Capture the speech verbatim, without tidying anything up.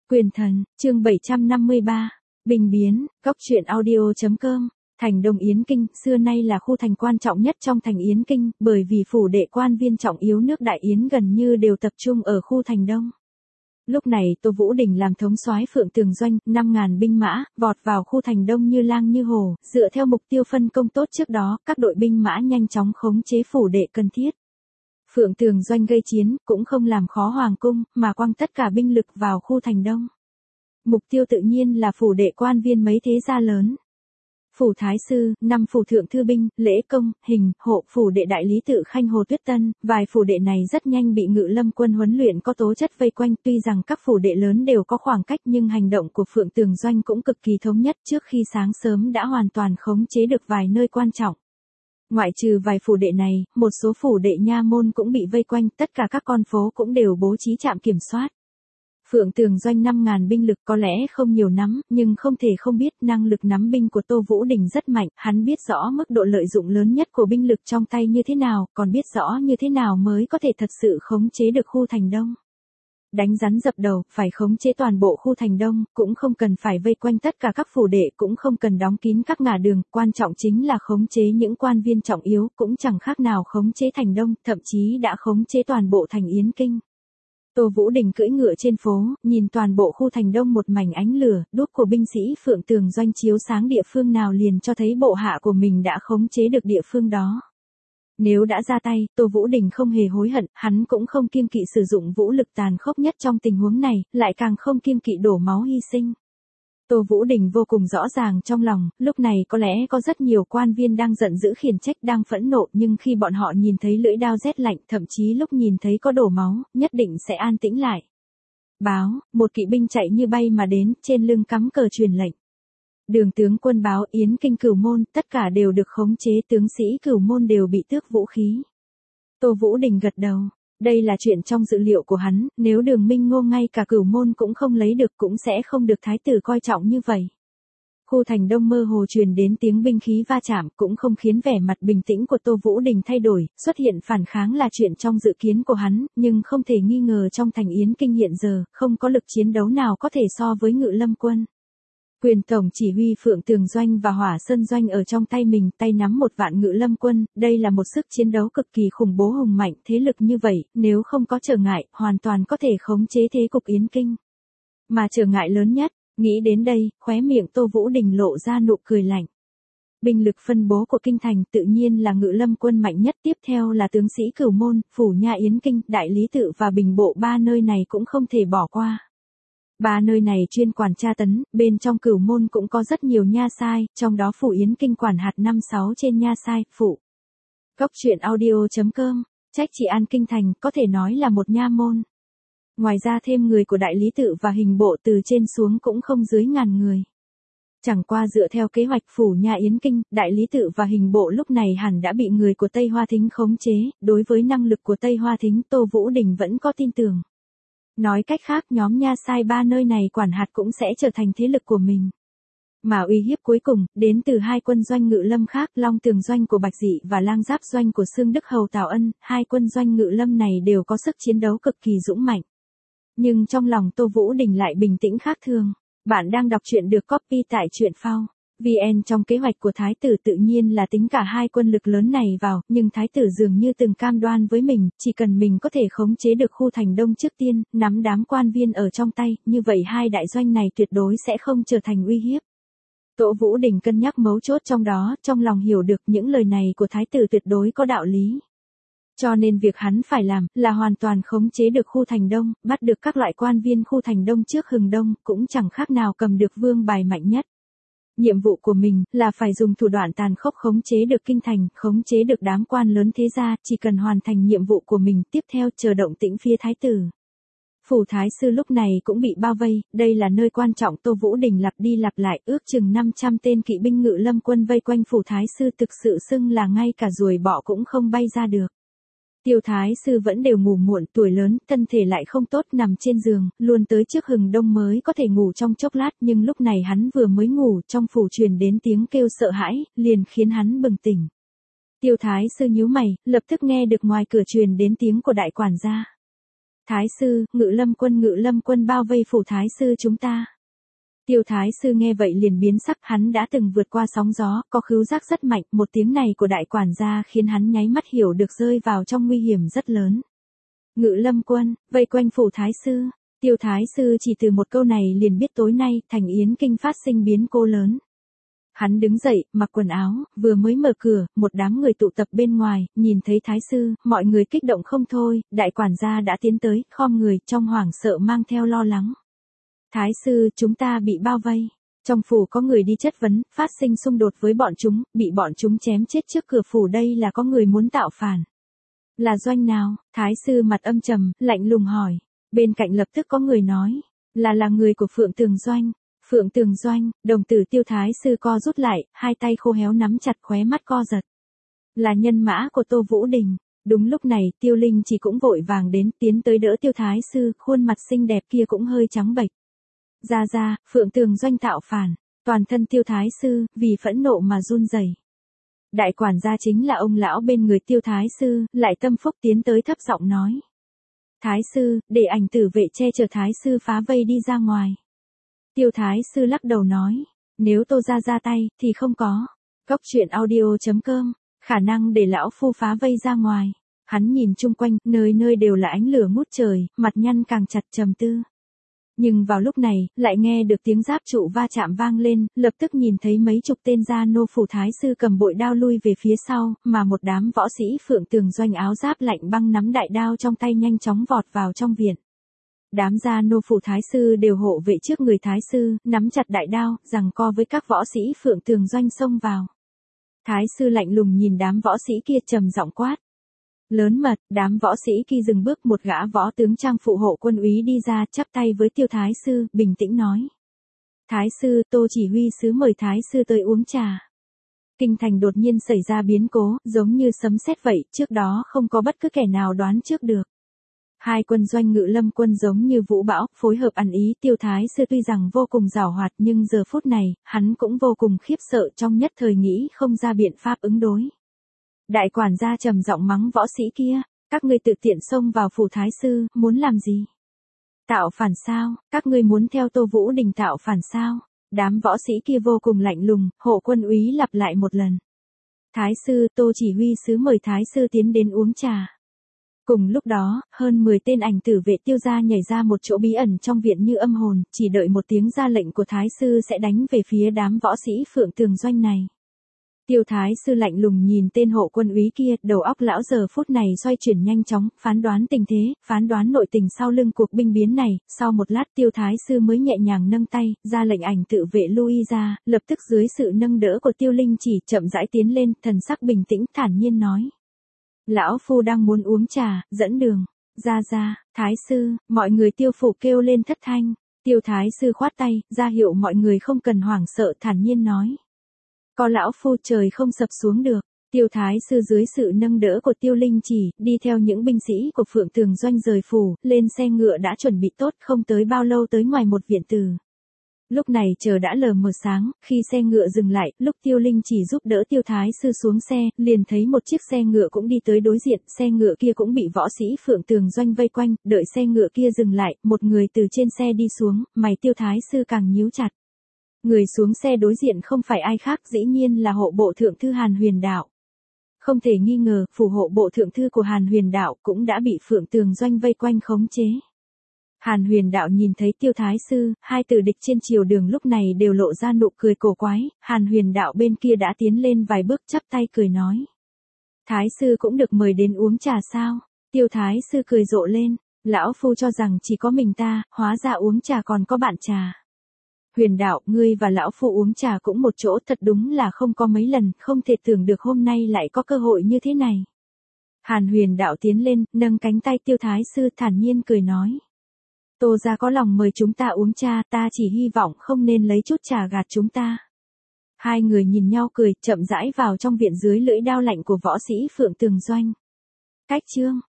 Quyền thần, chương bảy trăm năm mươi ba, Bình biến, góc truyện audio.com. Thành Đông Yến Kinh, xưa nay là khu thành quan trọng nhất trong thành Yến Kinh, bởi vì phủ đệ quan viên trọng yếu nước Đại Yến gần như đều tập trung ở khu thành Đông. Lúc này Tô Vũ Đình làm thống soái Phượng Tường Doanh, năm ngàn binh mã, vọt vào khu thành Đông như lang như hổ, dựa theo mục tiêu phân công tốt trước đó, các đội binh mã nhanh chóng khống chế phủ đệ cần thiết. Phượng Tường Doanh gây chiến, cũng không làm khó Hoàng cung, mà quăng tất cả binh lực vào khu thành Đông. Mục tiêu tự nhiên là phủ đệ quan viên mấy thế gia lớn. Phủ Thái Sư, năm phủ thượng thư binh, lễ công, hình, hộ, phủ đệ đại lý tự Khanh Hồ Tuyết Tân, vài phủ đệ này rất nhanh bị Ngự Lâm quân huấn luyện có tố chất vây quanh, tuy rằng các phủ đệ lớn đều có khoảng cách nhưng hành động của Phượng Tường Doanh cũng cực kỳ thống nhất, trước khi sáng sớm đã hoàn toàn khống chế được vài nơi quan trọng. Ngoại trừ vài phủ đệ này, một số phủ đệ nha môn cũng bị vây quanh, tất cả các con phố cũng đều bố trí trạm kiểm soát. Phượng Tường Doanh năm ngàn binh lực có lẽ không nhiều lắm, nhưng không thể không biết năng lực nắm binh của Tô Vũ Đình rất mạnh, hắn biết rõ mức độ lợi dụng lớn nhất của binh lực trong tay như thế nào, còn biết rõ như thế nào mới có thể thật sự khống chế được khu thành Đông. Đánh rắn dập đầu, phải khống chế toàn bộ khu thành Đông, cũng không cần phải vây quanh tất cả các phủ đệ, cũng không cần đóng kín các ngả đường, quan trọng chính là khống chế những quan viên trọng yếu, cũng chẳng khác nào khống chế thành Đông, thậm chí đã khống chế toàn bộ thành Yến Kinh. Tô Vũ Đình cưỡi ngựa trên phố, nhìn toàn bộ khu thành Đông một mảnh ánh lửa, đuốc của binh sĩ Phượng Tường Doanh chiếu sáng địa phương nào liền cho thấy bộ hạ của mình đã khống chế được địa phương đó. Nếu đã ra tay, Tô Vũ Đình không hề hối hận, hắn cũng không kiêng kỵ sử dụng vũ lực tàn khốc nhất trong tình huống này, lại càng không kiêng kỵ đổ máu hy sinh. Tô Vũ Đình vô cùng rõ ràng trong lòng, lúc này có lẽ có rất nhiều quan viên đang giận dữ khiển trách, đang phẫn nộ, nhưng khi bọn họ nhìn thấy lưỡi đao rét lạnh, thậm chí lúc nhìn thấy có đổ máu, nhất định sẽ an tĩnh lại. Báo, một kỵ binh chạy như bay mà đến, trên lưng cắm cờ truyền lệnh. Đường tướng quân báo Yến Kinh Cửu Môn, tất cả đều được khống chế, tướng sĩ Cửu Môn đều bị tước vũ khí. Tô Vũ Đình gật đầu. Đây là chuyện trong dự liệu của hắn, nếu Đường Minh Ngô ngay cả Cửu Môn cũng không lấy được cũng sẽ không được thái tử coi trọng như vậy. Khu thành Đông mơ hồ truyền đến tiếng binh khí va chạm, cũng không khiến vẻ mặt bình tĩnh của Tô Vũ Đình thay đổi, xuất hiện phản kháng là chuyện trong dự kiến của hắn, nhưng không thể nghi ngờ trong thành Yến Kinh hiện giờ, không có lực chiến đấu nào có thể so với Ngự Lâm quân. Quyền tổng chỉ huy Phượng Tường Doanh và Hỏa Sơn Doanh ở trong tay mình, tay nắm một vạn Ngự Lâm quân, đây là một sức chiến đấu cực kỳ khủng bố hùng mạnh, thế lực như vậy, nếu không có trở ngại, hoàn toàn có thể khống chế thế cục Yến Kinh. Mà trở ngại lớn nhất, nghĩ đến đây, khóe miệng Tô Vũ Đình lộ ra nụ cười lạnh. Binh lực phân bố của kinh thành tự nhiên là Ngự Lâm quân mạnh nhất, tiếp theo là tướng sĩ Cửu Môn, Phủ Nha Yến Kinh, Đại Lý Tự và Bình Bộ, ba nơi này cũng không thể bỏ qua. Ba nơi này chuyên quản tra tấn, bên trong Cửu Môn cũng có rất nhiều nha sai, trong đó Phủ Yến Kinh quản hạt năm sáu trên nha sai, phụ. Góc truyện audio.com, trách trị an kinh thành, có thể nói là một nha môn. Ngoài ra thêm người của Đại Lý Tự và Hình Bộ từ trên xuống cũng không dưới ngàn người. Chẳng qua dựa theo kế hoạch Phủ Nha Yến Kinh, Đại Lý Tự và Hình Bộ lúc này hẳn đã bị người của Tây Hoa Thính khống chế, đối với năng lực của Tây Hoa Thính Tô Vũ Đình vẫn có tin tưởng. Nói cách khác nhóm nha sai ba nơi này quản hạt cũng sẽ trở thành thế lực của mình. Mà uy hiếp cuối cùng, đến từ hai quân doanh Ngự Lâm khác, Long Tường Doanh của Bạch Dị và Lang Giáp Doanh của Xương Đức Hầu Tào Ân, hai quân doanh Ngự Lâm này đều có sức chiến đấu cực kỳ dũng mạnh. Nhưng trong lòng Tô Vũ Đình lại bình tĩnh khác thường. Bạn đang đọc truyện được copy tại truyện phao. vê en trong kế hoạch của Thái tử tự nhiên là tính cả hai quân lực lớn này vào, nhưng Thái tử dường như từng cam đoan với mình, chỉ cần mình có thể khống chế được khu thành Đông trước tiên, nắm đám quan viên ở trong tay, như vậy hai đại doanh này tuyệt đối sẽ không trở thành uy hiếp. Tô Vũ Đình cân nhắc mấu chốt trong đó, trong lòng hiểu được những lời này của Thái tử tuyệt đối có đạo lý. Cho nên việc hắn phải làm, là hoàn toàn khống chế được khu thành Đông, bắt được các loại quan viên khu thành Đông trước hừng đông, cũng chẳng khác nào cầm được vương bài mạnh nhất. Nhiệm vụ của mình, là phải dùng thủ đoạn tàn khốc khống chế được kinh thành, khống chế được đám quan lớn thế gia, chỉ cần hoàn thành nhiệm vụ của mình, tiếp theo chờ động tĩnh phía Thái tử. Phủ Thái Sư lúc này cũng bị bao vây, đây là nơi quan trọng Tô Vũ Đình lặp đi lặp lại, ước chừng năm trăm tên kỵ binh Ngự Lâm quân vây quanh Phủ Thái Sư thực sự xưng là ngay cả ruồi bọ cũng không bay ra được. Tiêu Thái Sư vẫn đều ngủ muộn, tuổi lớn, thân thể lại không tốt, nằm trên giường, luôn tới trước hừng đông mới có thể ngủ trong chốc lát, nhưng lúc này hắn vừa mới ngủ, trong phủ truyền đến tiếng kêu sợ hãi, liền khiến hắn bừng tỉnh. Tiêu Thái Sư nhíu mày, lập tức nghe được ngoài cửa truyền đến tiếng của đại quản gia. Thái sư, Ngự Lâm quân Ngự Lâm quân bao vây phủ Thái sư chúng ta. Tiêu Thái sư nghe vậy liền biến sắc, hắn đã từng vượt qua sóng gió, có khứu giác rất mạnh, một tiếng này của đại quản gia khiến hắn nháy mắt hiểu được rơi vào trong nguy hiểm rất lớn. Ngự Lâm quân, vây quanh phủ Thái sư. Tiêu Thái sư chỉ từ một câu này liền biết tối nay thành Yến Kinh phát sinh biến cố lớn. Hắn đứng dậy, mặc quần áo, vừa mới mở cửa, một đám người tụ tập bên ngoài, nhìn thấy Thái sư, mọi người kích động không thôi, đại quản gia đã tiến tới, khom người, trong hoảng sợ mang theo lo lắng. Thái sư, chúng ta bị bao vây. Trong phủ có người đi chất vấn, phát sinh xung đột với bọn chúng, bị bọn chúng chém chết trước cửa phủ, đây là có người muốn tạo phản. Là doanh nào? Thái sư mặt âm trầm, lạnh lùng hỏi. Bên cạnh lập tức có người nói, là là người của Phượng Tường Doanh. Phượng Tường Doanh, đồng tử Tiêu Thái sư co rút lại, hai tay khô héo nắm chặt, khóe mắt co giật. Là nhân mã của Tô Vũ Đình. Đúng lúc này, Tiêu Linh chỉ cũng vội vàng đến, tiến tới đỡ Tiêu Thái sư, khuôn mặt xinh đẹp kia cũng hơi trắng bệch. Ra ra, Phượng Tường Doanh tạo phản, toàn thân Tiêu Thái sư, vì phẫn nộ mà run rẩy. Đại quản gia chính là ông lão bên người Tiêu Thái sư, lại tâm phúc tiến tới thấp giọng nói. Thái sư, để ảnh tử vệ che chở Thái sư phá vây đi ra ngoài. Tiêu Thái sư lắc đầu nói, nếu Tô ra ra tay, thì không có. Cốc truyện audio chấm com, khả năng để lão phu phá vây ra ngoài. Hắn nhìn chung quanh, nơi nơi đều là ánh lửa ngút trời, mặt nhăn càng chặt trầm tư. Nhưng vào lúc này, lại nghe được tiếng giáp trụ va chạm vang lên, lập tức nhìn thấy mấy chục tên gia nô phủ Thái sư cầm bội đao lui về phía sau, mà một đám võ sĩ Phượng Tường Doanh áo giáp lạnh băng nắm đại đao trong tay nhanh chóng vọt vào trong viện. Đám gia nô phủ Thái sư đều hộ vệ trước người Thái sư, nắm chặt đại đao, giằng co với các võ sĩ Phượng Tường Doanh xông vào. Thái sư lạnh lùng nhìn đám võ sĩ kia trầm giọng quát. Lớn mật, đám võ sĩ kia dừng bước, một gã võ tướng trang phụ hộ quân úy đi ra, chắp tay với Tiêu Thái sư, bình tĩnh nói. Thái sư, Tô chỉ huy sứ mời Thái sư tới uống trà. Kinh thành đột nhiên xảy ra biến cố, giống như sấm sét vậy, trước đó không có bất cứ kẻ nào đoán trước được. Hai quân doanh Ngự Lâm quân giống như vũ bão, phối hợp ăn ý. Tiêu Thái sư tuy rằng vô cùng giàu hoạt, nhưng giờ phút này, hắn cũng vô cùng khiếp sợ, trong nhất thời nghĩ không ra biện pháp ứng đối. Đại quản gia trầm giọng mắng võ sĩ kia, các ngươi tự tiện xông vào phủ Thái sư, muốn làm gì? Tạo phản sao? Các ngươi muốn theo Tô Vũ Đình tạo phản sao? Đám võ sĩ kia vô cùng lạnh lùng, hộ quân úy lặp lại một lần. Thái sư, Tô chỉ huy sứ mời Thái sư tiến đến uống trà. Cùng lúc đó, hơn mười tên ảnh tử vệ Tiêu gia nhảy ra một chỗ bí ẩn trong viện như âm hồn, chỉ đợi một tiếng ra lệnh của Thái sư sẽ đánh về phía đám võ sĩ Phượng Tường Doanh này. Tiêu Thái sư lạnh lùng nhìn tên hộ quân úy kia, đầu óc lão giờ phút này xoay chuyển nhanh chóng, phán đoán tình thế, phán đoán nội tình sau lưng cuộc binh biến này. Sau một lát Tiêu Thái sư mới nhẹ nhàng nâng tay, ra lệnh ảnh tự vệ lui ra, lập tức dưới sự nâng đỡ của Tiêu Linh chỉ chậm rãi tiến lên, thần sắc bình tĩnh thản nhiên nói. Lão phu đang muốn uống trà, dẫn đường. Ra ra, Thái sư, mọi người Tiêu phủ kêu lên thất thanh. Tiêu Thái sư khoát tay, ra hiệu mọi người không cần hoảng sợ, thản nhiên nói. Có lão phu trời không sập xuống được. Tiêu Thái sư dưới sự nâng đỡ của Tiêu Linh chỉ, đi theo những binh sĩ của Phượng Tường Doanh rời phủ, lên xe ngựa đã chuẩn bị tốt, không tới bao lâu tới ngoài một viện tử. Lúc này trời đã lờ mờ sáng, khi xe ngựa dừng lại, lúc Tiêu Linh chỉ giúp đỡ Tiêu Thái sư xuống xe, liền thấy một chiếc xe ngựa cũng đi tới đối diện, xe ngựa kia cũng bị võ sĩ Phượng Tường Doanh vây quanh, đợi xe ngựa kia dừng lại, một người từ trên xe đi xuống, mày Tiêu Thái sư càng nhíu chặt. Người xuống xe đối diện không phải ai khác, dĩ nhiên là hộ bộ thượng thư Hàn Huyền Đạo. Không thể nghi ngờ, phủ hộ bộ thượng thư của Hàn Huyền Đạo cũng đã bị Phượng Tường Doanh vây quanh khống chế. Hàn Huyền Đạo nhìn thấy Tiêu Thái sư, hai tử địch trên triều đường lúc này đều lộ ra nụ cười cổ quái, Hàn Huyền Đạo bên kia đã tiến lên vài bước chắp tay cười nói. Thái sư cũng được mời đến uống trà sao? Tiêu Thái sư cười rộ lên, lão phu cho rằng chỉ có mình ta, hóa ra uống trà còn có bạn trà. Huyền Đạo, ngươi và lão phu uống trà cũng một chỗ, thật đúng là không có mấy lần, không thể tưởng được hôm nay lại có cơ hội như thế này. Hàn Huyền Đạo tiến lên, nâng cánh tay Tiêu Thái sư thản nhiên cười nói. Tô gia có lòng mời chúng ta uống trà, ta chỉ hy vọng không nên lấy chút trà gạt chúng ta. Hai người nhìn nhau cười, chậm rãi vào trong viện dưới lưỡi đao lạnh của võ sĩ Phượng Tường Doanh. Cách chương